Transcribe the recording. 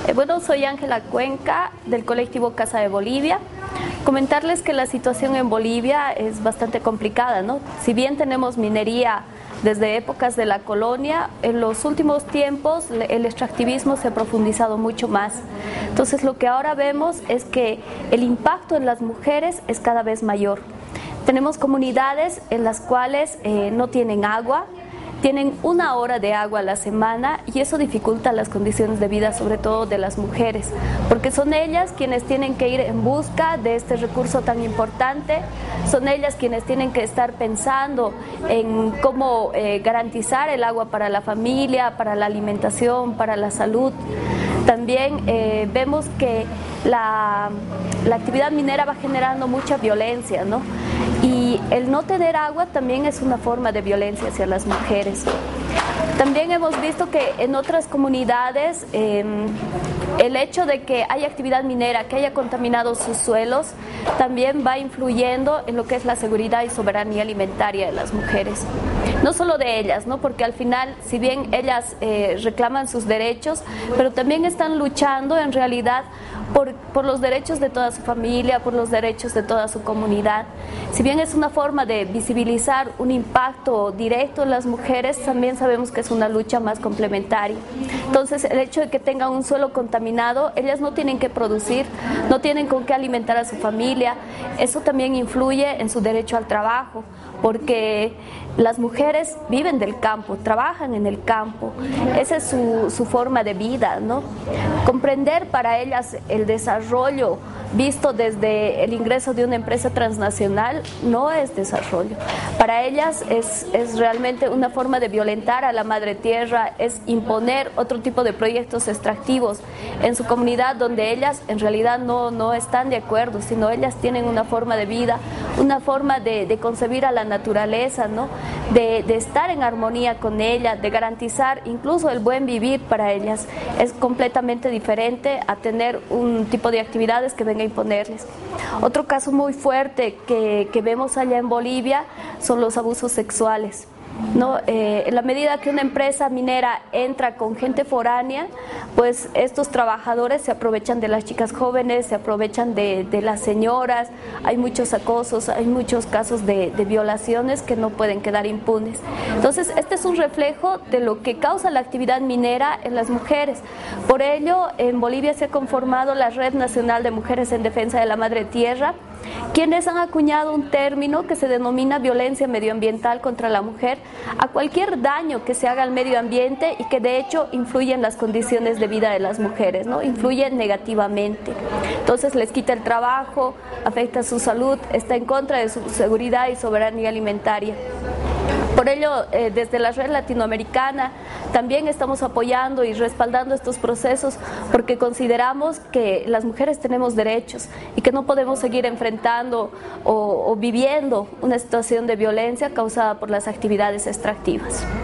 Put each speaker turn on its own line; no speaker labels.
Bueno, soy Ángela Cuenca del colectivo Casa de Bolivia. Comentarles que la situación en Bolivia es bastante complicada, ¿no? Si bien tenemos minería desde épocas de la colonia, en los últimos tiempos el extractivismo se ha profundizado mucho más. Entonces lo que ahora vemos es que el impacto en las mujeres es cada vez mayor. Tenemos comunidades en las cuales no tienen agua, tienen 1 hora de agua a la semana y eso dificulta las condiciones de vida, sobre todo de las mujeres, porque son ellas quienes tienen que ir en busca de este recurso tan importante, son ellas quienes tienen que estar pensando en cómo garantizar el agua para la familia, para la alimentación, para la salud. También vemos que la actividad minera va generando mucha violencia, ¿no? Y el no tener agua también es una forma de violencia hacia las mujeres. También hemos visto que en otras comunidades el hecho de que haya actividad minera, que haya contaminado sus suelos, también va influyendo en lo que es la seguridad y soberanía alimentaria de las mujeres. No solo de ellas, ¿no? Porque al final, si bien ellas reclaman sus derechos, pero también están luchando en realidad por los derechos de toda su familia, por los derechos de toda su comunidad. Si bien es una forma de visibilizar un impacto directo en las mujeres, también sabemos que es una lucha más complementaria. Entonces, el hecho de que tengan un suelo contaminado, ellas no tienen que producir, no tienen con qué alimentar a su familia. Eso también influye en su derecho al trabajo, porque las mujeres viven del campo, trabajan en el campo, esa es su forma de vida, ¿no? Comprender para ellas el desarrollo visto desde el ingreso de una empresa transnacional no es desarrollo. Para ellas es realmente una forma de violentar a la madre tierra, es imponer otro tipo de proyectos extractivos en su comunidad donde ellas en realidad no están de acuerdo, sino ellas tienen una forma de vida, una forma de concebir a la naturaleza, ¿no? De estar en armonía con ella, de garantizar incluso el buen vivir para ellas. Es completamente diferente a tener un tipo de actividades que venga a imponerles. Otro caso muy fuerte que vemos allá en Bolivia son los abusos sexuales, ¿no? En la medida que una empresa minera entra con gente foránea, pues estos trabajadores se aprovechan de las chicas jóvenes, se aprovechan de las señoras, hay muchos acosos, hay muchos casos de violaciones que no pueden quedar impunes. Entonces, este es un reflejo de lo que causa la actividad minera en las mujeres. Por ello, en Bolivia se ha conformado la Red Nacional de Mujeres en Defensa de la Madre Tierra, quienes han acuñado un término que se denomina violencia medioambiental contra la mujer, a cualquier daño que se haga al medio ambiente y que de hecho influye en las condiciones de vida de las mujeres, ¿no? Influye negativamente. Entonces les quita el trabajo, afecta su salud, está en contra de su seguridad y soberanía alimentaria. Por ello, desde la red latinoamericana también estamos apoyando y respaldando estos procesos porque consideramos que las mujeres tenemos derechos y que no podemos seguir enfrentando o viviendo una situación de violencia causada por las actividades extractivas.